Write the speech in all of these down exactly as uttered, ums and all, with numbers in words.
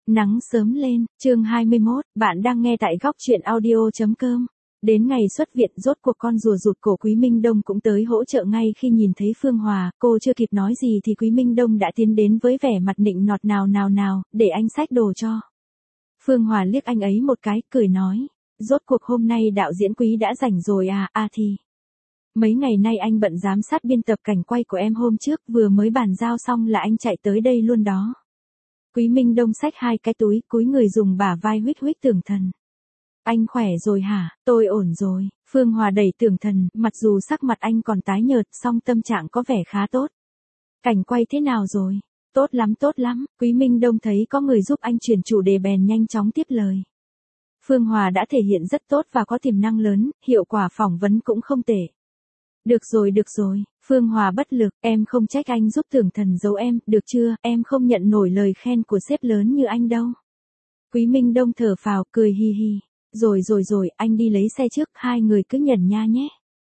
Nắng sớm lên, chương hai mươi mốt, bạn đang nghe tại góc truyện audio chấm com. Đến ngày xuất viện rốt cuộc con rùa rụt cổ Quý Minh Đông cũng tới hỗ trợ ngay khi nhìn thấy Phương Hòa, cô chưa kịp nói gì thì Quý Minh Đông đã tiến đến với vẻ mặt nịnh nọt nào nào nào, để anh xách đồ cho. Phương Hòa liếc anh ấy một cái, cười nói, rốt cuộc hôm nay đạo diễn Quý đã rảnh rồi à, à thì. Mấy ngày nay anh bận giám sát biên tập cảnh quay của em hôm trước, vừa mới bàn giao xong là anh chạy tới đây luôn đó. Quý Minh Đông xách hai cái túi, cúi người dùng bả vai huých huých Tưởng Thần. Anh khỏe rồi hả? Tôi ổn rồi. Phương Hòa đẩy Tưởng Thần, mặc dù sắc mặt anh còn tái nhợt, song tâm trạng có vẻ khá tốt. Cảnh quay thế nào rồi? Tốt lắm tốt lắm. Quý Minh Đông thấy có người giúp anh chuyển chủ đề bèn nhanh chóng tiếp lời. Phương Hòa đã thể hiện rất tốt và có tiềm năng lớn, hiệu quả phỏng vấn cũng không tệ. Được rồi được rồi, Phương Hòa bất lực, em không trách anh giúp Tưởng Thần giấu em, được chưa, em không nhận nổi lời khen của sếp lớn như anh đâu. Quý Minh Đông thở phào, cười hi hi, rồi rồi rồi, anh đi lấy xe trước, hai người cứ nhẩn nha nhé.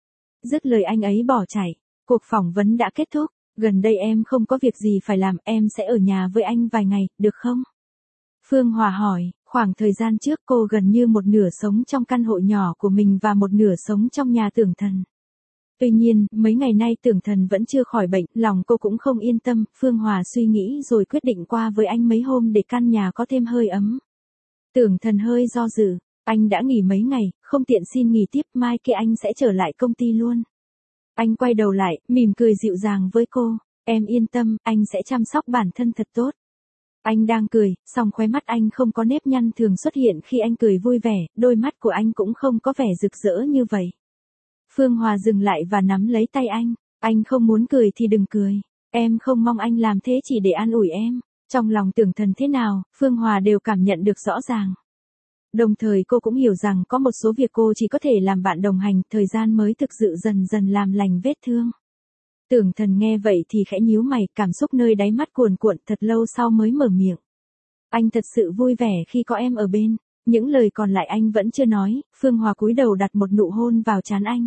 Dứt lời anh ấy bỏ chạy, cuộc phỏng vấn đã kết thúc, gần đây em không có việc gì phải làm, em sẽ ở nhà với anh vài ngày, được không? Phương Hòa hỏi, khoảng thời gian trước cô gần như một nửa sống trong căn hộ nhỏ của mình và một nửa sống trong nhà Tưởng Thần. Tuy nhiên, mấy ngày nay Tưởng Thần vẫn chưa khỏi bệnh, lòng cô cũng không yên tâm, Phương Hòa suy nghĩ rồi quyết định qua với anh mấy hôm để căn nhà có thêm hơi ấm. Tưởng Thần hơi do dự, anh đã nghỉ mấy ngày, không tiện xin nghỉ tiếp, mai kia anh sẽ trở lại công ty luôn. Anh quay đầu lại, mỉm cười dịu dàng với cô, em yên tâm, anh sẽ chăm sóc bản thân thật tốt. Anh đang cười, song khóe mắt anh không có nếp nhăn thường xuất hiện khi anh cười vui vẻ, đôi mắt của anh cũng không có vẻ rực rỡ như vậy. Phương Hòa dừng lại và nắm lấy tay anh, anh không muốn cười thì đừng cười, em không mong anh làm thế chỉ để an ủi em. Trong lòng Tưởng Thần thế nào, Phương Hòa đều cảm nhận được rõ ràng. Đồng thời cô cũng hiểu rằng có một số việc cô chỉ có thể làm bạn đồng hành, thời gian mới thực sự dần dần làm lành vết thương. Tưởng Thần nghe vậy thì khẽ nhíu mày, cảm xúc nơi đáy mắt cuồn cuộn, thật lâu sau mới mở miệng. Anh thật sự vui vẻ khi có em ở bên. Những lời còn lại anh vẫn chưa nói, Phương Hòa cúi đầu đặt một nụ hôn vào trán anh.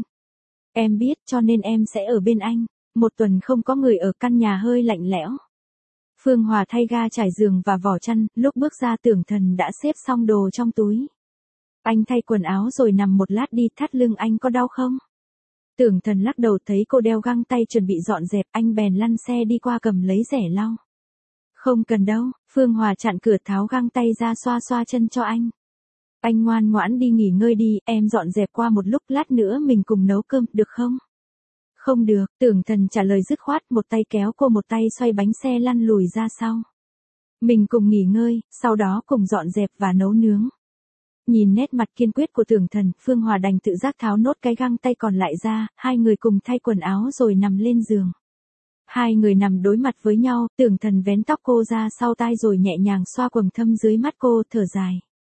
Em biết, cho nên em sẽ ở bên anh. Một tuần không có người ở, căn nhà hơi lạnh lẽo. Phương Hòa thay ga trải giường và vỏ chăn, lúc bước ra Tưởng Thần đã xếp xong đồ trong túi. Anh thay quần áo rồi nằm một lát đi, thắt lưng anh có đau không? Tưởng Thần lắc đầu, thấy cô đeo găng tay chuẩn bị dọn dẹp, anh bèn lăn xe đi qua cầm lấy rẻ lau. Không cần đâu, Phương Hòa chặn cửa tháo găng tay ra xoa xoa chân cho anh. Anh ngoan ngoãn đi nghỉ ngơi đi, em dọn dẹp qua một lúc, lát nữa mình cùng nấu cơm, được không? Không được, Tưởng Thần trả lời dứt khoát, một tay kéo cô một tay xoay bánh xe lăn lùi ra sau. Mình cùng nghỉ ngơi, sau đó cùng dọn dẹp và nấu nướng. Nhìn nét mặt kiên quyết của Tưởng Thần, Phương Hòa đành tự giác tháo nốt cái găng tay còn lại ra, hai người cùng thay quần áo rồi nằm lên giường. Hai người nằm đối mặt với nhau, Tưởng Thần vén tóc cô ra sau tai rồi nhẹ nhàng xoa quầng thâm dưới mắt cô, thở dài.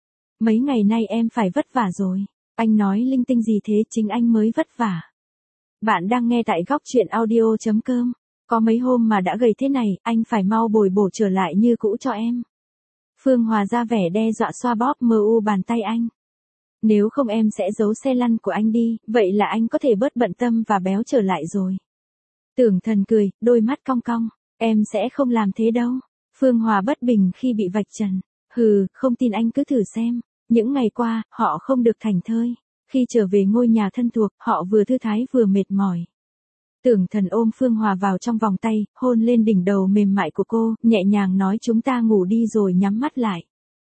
Mấy ngày nay em phải vất vả rồi. Anh nói linh tinh gì thế, chính anh mới vất vả. Bạn đang nghe tại góc truyện audio chấm com. Có mấy hôm mà đã gầy thế này, anh phải mau bồi bổ trở lại như cũ cho em. Phương Hòa ra vẻ đe dọa xoa bóp mờ u bàn tay anh. Nếu không em sẽ giấu xe lăn của anh đi, vậy là anh có thể bớt bận tâm và béo trở lại rồi. Tưởng Thần cười, đôi mắt cong cong. Em sẽ không làm thế đâu. Phương Hòa bất bình khi bị vạch trần. Hừ, không tin anh cứ thử xem. Những ngày qua, họ không được thảnh thơi. Khi trở về ngôi nhà thân thuộc, họ vừa thư thái vừa mệt mỏi. Tưởng Thần ôm Phương Hòa vào trong vòng tay, hôn lên đỉnh đầu mềm mại của cô, nhẹ nhàng nói chúng ta ngủ đi rồi nhắm mắt lại.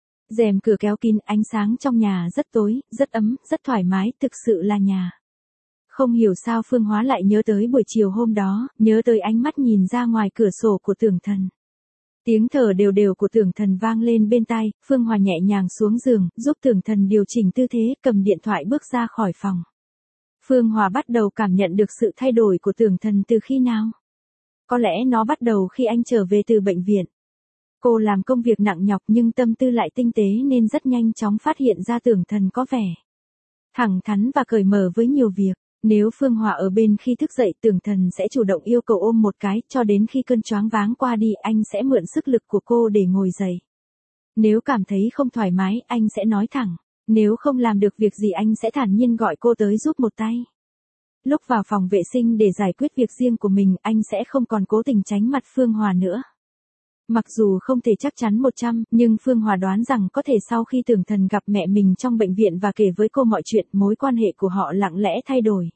Rèm cửa kéo kín, ánh sáng trong nhà rất tối, rất ấm, rất thoải mái, thực sự là nhà. Không hiểu sao Phương Hóa lại nhớ tới buổi chiều hôm đó, nhớ tới ánh mắt nhìn ra ngoài cửa sổ của Tưởng Thần. Tiếng thở đều đều của Tưởng Thần vang lên bên tai, Phương Hòa nhẹ nhàng xuống giường, giúp Tưởng Thần điều chỉnh tư thế, cầm điện thoại bước ra khỏi phòng. Phương Hòa bắt đầu cảm nhận được sự thay đổi của Tưởng Thần từ khi nào? Có lẽ nó bắt đầu khi anh trở về từ bệnh viện. Cô làm công việc nặng nhọc nhưng tâm tư lại tinh tế nên rất nhanh chóng phát hiện ra Tưởng Thần có vẻ thẳng thắn và cởi mở với nhiều việc. Nếu Phương Hòa ở bên khi thức dậy, Tưởng Thần sẽ chủ động yêu cầu ôm một cái, cho đến khi cơn choáng váng qua đi, anh sẽ mượn sức lực của cô để ngồi dậy. Nếu cảm thấy không thoải mái, anh sẽ nói thẳng. Nếu không làm được việc gì anh sẽ thản nhiên gọi cô tới giúp một tay. Lúc vào phòng vệ sinh để giải quyết việc riêng của mình, anh sẽ không còn cố tình tránh mặt Phương Hòa nữa. Mặc dù không thể chắc chắn một trăm, nhưng Phương Hòa đoán rằng có thể sau khi Tưởng Thần gặp mẹ mình trong bệnh viện và kể với cô mọi chuyện, mối quan hệ của họ lặng lẽ thay đổi.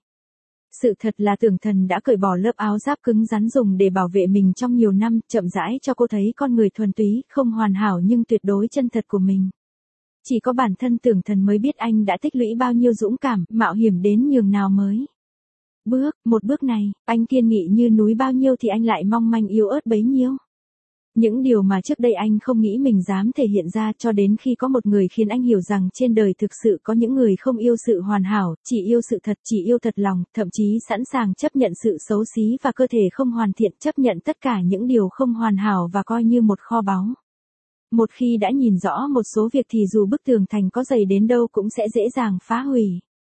Sự thật là Tưởng Thần đã cởi bỏ lớp áo giáp cứng rắn dùng để bảo vệ mình trong nhiều năm, chậm rãi cho cô thấy con người thuần túy, không hoàn hảo nhưng tuyệt đối chân thật của mình. Chỉ có bản thân Tưởng Thần mới biết anh đã tích lũy bao nhiêu dũng cảm, mạo hiểm đến nhường nào mới. Bước, một bước này, anh kiên nghị như núi bao nhiêu thì anh lại mong manh yếu ớt bấy nhiêu. Những điều mà trước đây anh không nghĩ mình dám thể hiện ra cho đến khi có một người khiến anh hiểu rằng trên đời thực sự có những người không yêu sự hoàn hảo, chỉ yêu sự thật, chỉ yêu thật lòng, thậm chí sẵn sàng chấp nhận sự xấu xí và cơ thể không hoàn thiện, chấp nhận tất cả những điều không hoàn hảo và coi như một kho báu. Một khi đã nhìn rõ một số việc thì dù bức tường thành có dày đến đâu cũng sẽ dễ dàng phá hủy.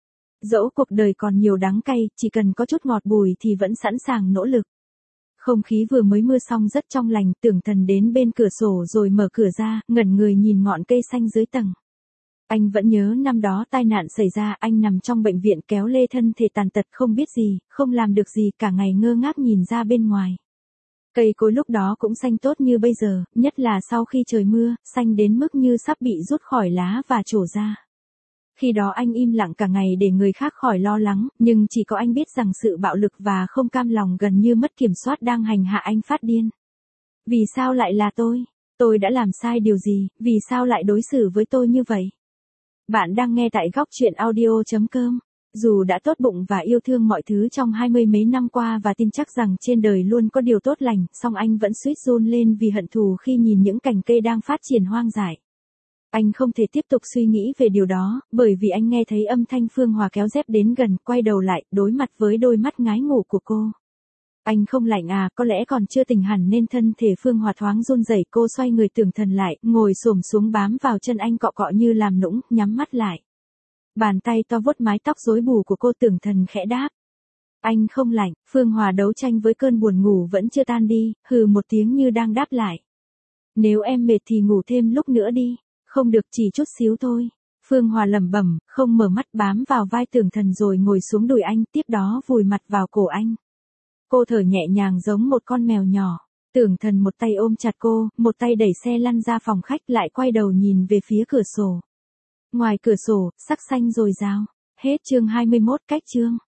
Dẫu cuộc đời còn nhiều đắng cay, chỉ cần có chút ngọt bùi thì vẫn sẵn sàng nỗ lực. Không khí vừa mới mưa xong rất trong lành, Tưởng Thần đến bên cửa sổ rồi mở cửa ra, ngẩn người nhìn ngọn cây xanh dưới tầng. Anh vẫn nhớ năm đó tai nạn xảy ra, anh nằm trong bệnh viện kéo lê thân thể tàn tật không biết gì, không làm được gì, cả ngày ngơ ngác nhìn ra bên ngoài. Cây cối lúc đó cũng xanh tốt như bây giờ, nhất là sau khi trời mưa, xanh đến mức như sắp bị rút khỏi lá và trổ ra. Khi đó anh im lặng cả ngày để người khác khỏi lo lắng, nhưng chỉ có anh biết rằng sự bạo lực và không cam lòng gần như mất kiểm soát đang hành hạ anh phát điên. Vì sao lại là tôi? Tôi đã làm sai điều gì? Vì sao lại đối xử với tôi như vậy? Bạn đang nghe tại góc chuyện audio chấm com. Dù đã tốt bụng và yêu thương mọi thứ trong hai mươi mấy năm qua và tin chắc rằng trên đời luôn có điều tốt lành, song anh vẫn suýt run lên vì hận thù khi nhìn những cành cây đang phát triển hoang dại. Anh không thể tiếp tục suy nghĩ về điều đó, bởi vì anh nghe thấy âm thanh Phương Hòa kéo dép đến gần, quay đầu lại, đối mặt với đôi mắt ngái ngủ của cô. Anh không lạnh à, có lẽ còn chưa tỉnh hẳn nên thân thể Phương Hòa thoáng run rẩy, cô xoay người Tưởng Thần lại, ngồi xổm xuống bám vào chân anh cọ cọ như làm nũng, nhắm mắt lại. Bàn tay to vuốt mái tóc rối bù của cô, Tưởng Thần khẽ đáp. Anh không lạnh. Phương Hòa đấu tranh với cơn buồn ngủ vẫn chưa tan đi, hừ một tiếng như đang đáp lại. Nếu em mệt thì ngủ thêm lúc nữa đi. Không được, chỉ chút xíu thôi. Phương Hòa lẩm bẩm, không mở mắt, bám vào vai Tưởng Thần rồi ngồi xuống đùi anh, tiếp đó vùi mặt vào cổ anh. Cô thở nhẹ nhàng giống một con mèo nhỏ. Tưởng Thần một tay ôm chặt cô, một tay đẩy xe lăn ra phòng khách, lại quay đầu nhìn về phía cửa sổ. Ngoài cửa sổ, sắc xanh dồi dào. Hết chương hai mươi mốt, cách chương.